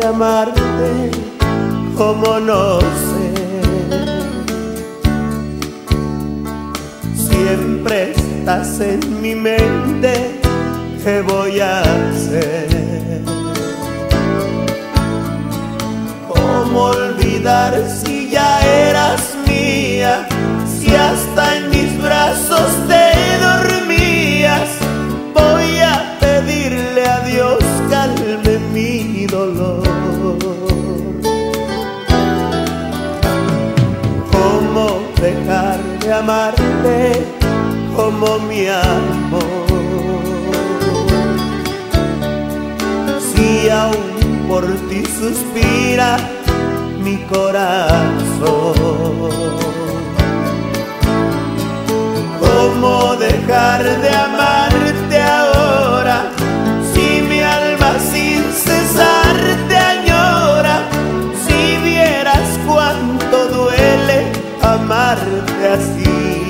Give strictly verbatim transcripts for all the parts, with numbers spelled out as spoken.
de amarte como no sé. Siempre estás en mi mente, ¿qué voy a hacer? ¿Cómo olvidar si ya eras mía? Si hasta en mis brazos te dormías. Voy a pedirle a Dios calme mi dolor. ¿Cómo dejar de amarte como mi amor? Si aún por ti suspira mi corazón. ¿Cómo dejar de amarte ahora si mi alma sin cesar te añora? Si vieras cuánto duele amarte así.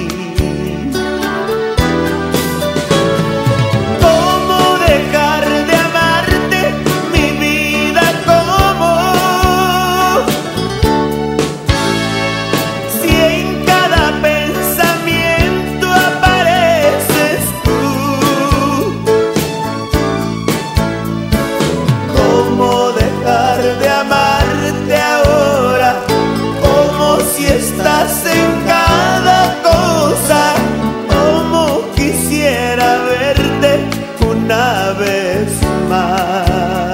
Estás en cada cosa, como quisiera verte una vez más.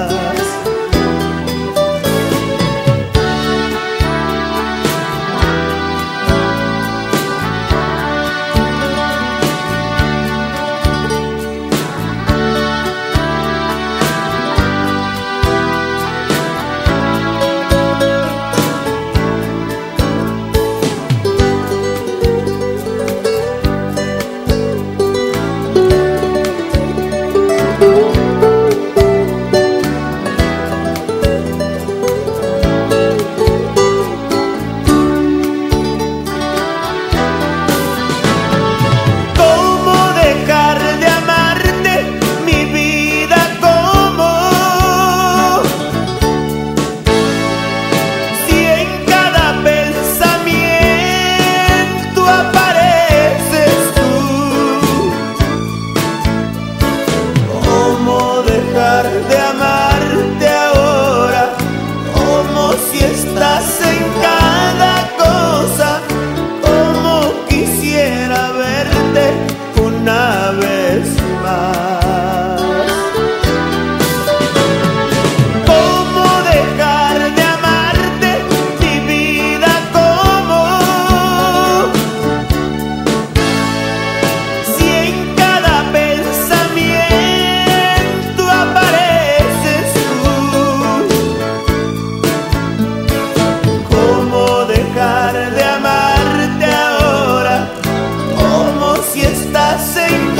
De amarte ahora, como si estás en cada cosa, como quisiera verte una vez más. ¿Cómo dejar de amarte, mi vida, cómo? Si en cada pensamiento apareces tú. ¿Cómo dejar de amarte ahora, como si estás en